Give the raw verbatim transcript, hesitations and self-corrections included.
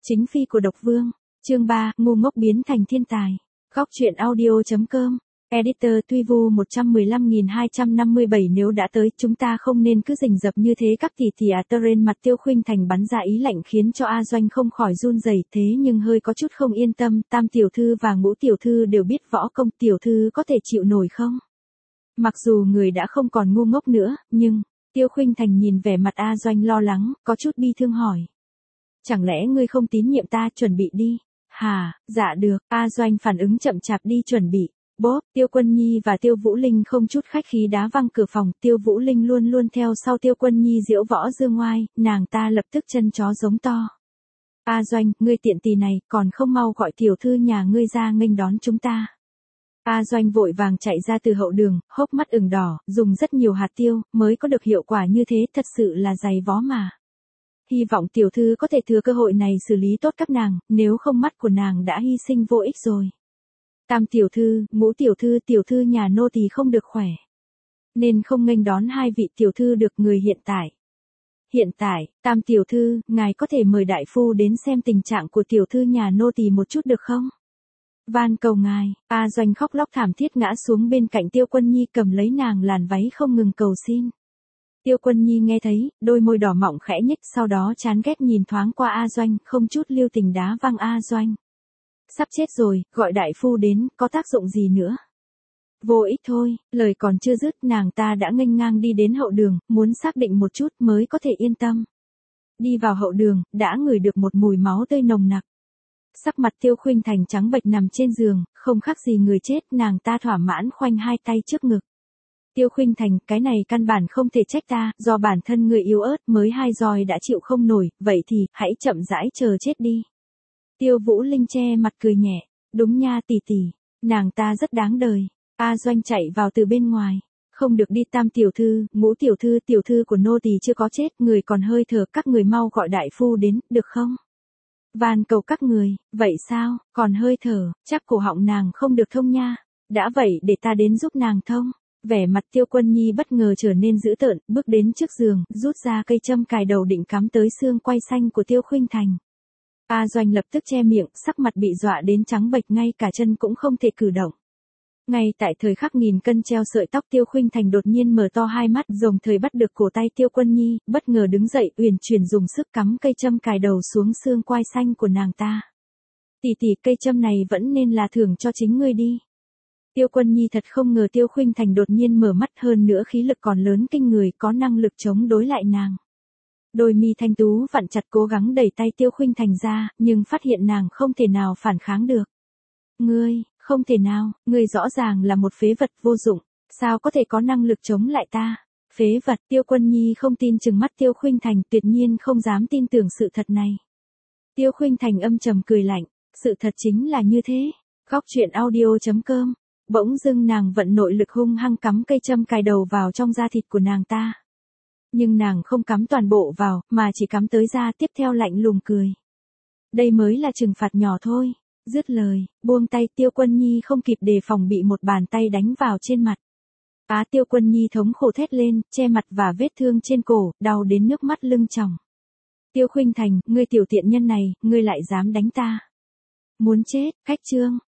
Chính phi của độc vương. Chương ba, ngu ngốc biến thành thiên tài. Góc truyện audio chấm com. Editor Tuy Vu một trăm mười lăm nghìn hai trăm năm mươi bảy nếu đã tới, chúng ta không nên cứ rình rập như thế các tỷ tỷ à. Teren mặt Tiêu Khuynh Thành bắn ra ý lạnh khiến cho A Doanh không khỏi run rẩy, thế nhưng hơi có chút không yên tâm, Tam tiểu thư và Ngũ tiểu thư đều biết võ công, tiểu thư có thể chịu nổi không? Mặc dù người đã không còn ngu ngốc nữa, nhưng Tiêu Khuynh Thành nhìn vẻ mặt A Doanh lo lắng, có chút bi thương hỏi. Chẳng lẽ ngươi không tín nhiệm ta, chuẩn bị đi. Hà, dạ được, A Doanh phản ứng chậm chạp đi chuẩn bị. Bốp, Tiêu Quân Nhi và Tiêu Vũ Linh không chút khách khí đá văng cửa phòng, Tiêu Vũ Linh luôn luôn theo sau Tiêu Quân Nhi diễu võ dương ngoai, nàng ta lập tức chân chó giống to. A Doanh, ngươi tiện tỳ này, còn không mau gọi tiểu thư nhà ngươi ra nghênh đón chúng ta. A Doanh vội vàng chạy ra từ hậu đường, hốc mắt ửng đỏ, dùng rất nhiều hạt tiêu, mới có được hiệu quả như thế, thật sự là dày vó mà. Hy vọng tiểu thư có thể thừa cơ hội này xử lý tốt các nàng, nếu không mắt của nàng đã hy sinh vô ích rồi. Tam tiểu thư, Ngũ tiểu thư, tiểu thư nhà nô tỳ không được khỏe, nên không nghênh đón hai vị tiểu thư được người hiện tại. Hiện tại, Tam tiểu thư, ngài có thể mời đại phu đến xem tình trạng của tiểu thư nhà nô tỳ một chút được không? Van cầu ngài. A Doanh khóc lóc thảm thiết ngã xuống bên cạnh Tiêu Quân Nhi, cầm lấy nàng làn váy không ngừng cầu xin. Tiêu Quân Nhi nghe thấy, đôi môi đỏ mọng khẽ nhếch, sau đó chán ghét nhìn thoáng qua A Doanh, không chút lưu tình đá văng A Doanh. Sắp chết rồi, gọi đại phu đến, có tác dụng gì nữa? Vô ích thôi, lời còn chưa dứt, nàng ta đã nghênh ngang đi đến hậu đường, muốn xác định một chút mới có thể yên tâm. Đi vào hậu đường, đã ngửi được một mùi máu tươi nồng nặc. Sắc mặt Tiêu Khuynh Thành trắng bệch nằm trên giường, không khác gì người chết, nàng ta thỏa mãn khoanh hai tay trước ngực. Tiêu Khuynh Thành, cái này căn bản không thể trách ta, do bản thân người yếu ớt mới hai roi đã chịu không nổi, vậy thì, hãy chậm rãi chờ chết đi. Tiêu Vũ Linh che mặt cười nhẹ, đúng nha tỷ tỷ, nàng ta rất đáng đời. A Doanh chạy vào từ bên ngoài, không được đi. Tam tiểu thư, Ngũ tiểu thư, tiểu thư của nô tỳ chưa có chết, người còn hơi thở, các người mau gọi đại phu đến, được không? Van cầu các người, vậy sao, còn hơi thở, chắc cổ họng nàng không được thông nha. Đã vậy để ta đến giúp nàng thông. Vẻ mặt Tiêu Quân Nhi bất ngờ trở nên dữ tợn, bước đến trước giường, rút ra cây châm cài đầu định cắm tới xương quai xanh của Tiêu Khuynh Thành. A Doanh lập tức che miệng, sắc mặt bị dọa đến trắng bệch, ngay cả chân cũng không thể cử động. Ngay tại thời khắc nghìn cân treo sợi tóc, Tiêu Khuynh Thành đột nhiên mở to hai mắt, đồng thời bắt được cổ tay Tiêu Quân Nhi, bất ngờ đứng dậy, uyển chuyển dùng sức cắm cây châm cài đầu xuống xương quai xanh của nàng ta. Tỷ tỷ, cây châm này vẫn nên là thưởng cho chính ngươi đi. Tiêu Quân Nhi thật không ngờ Tiêu Khuynh Thành đột nhiên mở mắt, hơn nữa khí lực còn lớn kinh người, có năng lực chống đối lại nàng. Đôi mi thanh tú vặn chặt, cố gắng đẩy tay Tiêu Khuynh Thành ra, nhưng phát hiện nàng không thể nào phản kháng được. Ngươi, không thể nào, ngươi rõ ràng là một phế vật vô dụng, sao có thể có năng lực chống lại ta? Phế vật. Tiêu Quân Nhi không tin chừng mắt Tiêu Khuynh Thành, tuyệt nhiên không dám tin tưởng sự thật này. Tiêu Khuynh Thành âm trầm cười lạnh, sự thật chính là như thế. Góc truyện audio chấm com. Bỗng dưng nàng vận nội lực hung hăng cắm cây châm cài đầu vào trong da thịt của nàng ta. Nhưng nàng không cắm toàn bộ vào, mà chỉ cắm tới da, tiếp theo lạnh lùng cười. Đây mới là trừng phạt nhỏ thôi. Dứt lời, buông tay, Tiêu Quân Nhi không kịp đề phòng bị một bàn tay đánh vào trên mặt. Á, Tiêu Quân Nhi thống khổ thét lên, che mặt và vết thương trên cổ, đau đến nước mắt lưng tròng. Tiêu Khuynh Thành, ngươi tiểu tiện nhân này, ngươi lại dám đánh ta. Muốn chết. Khách chương.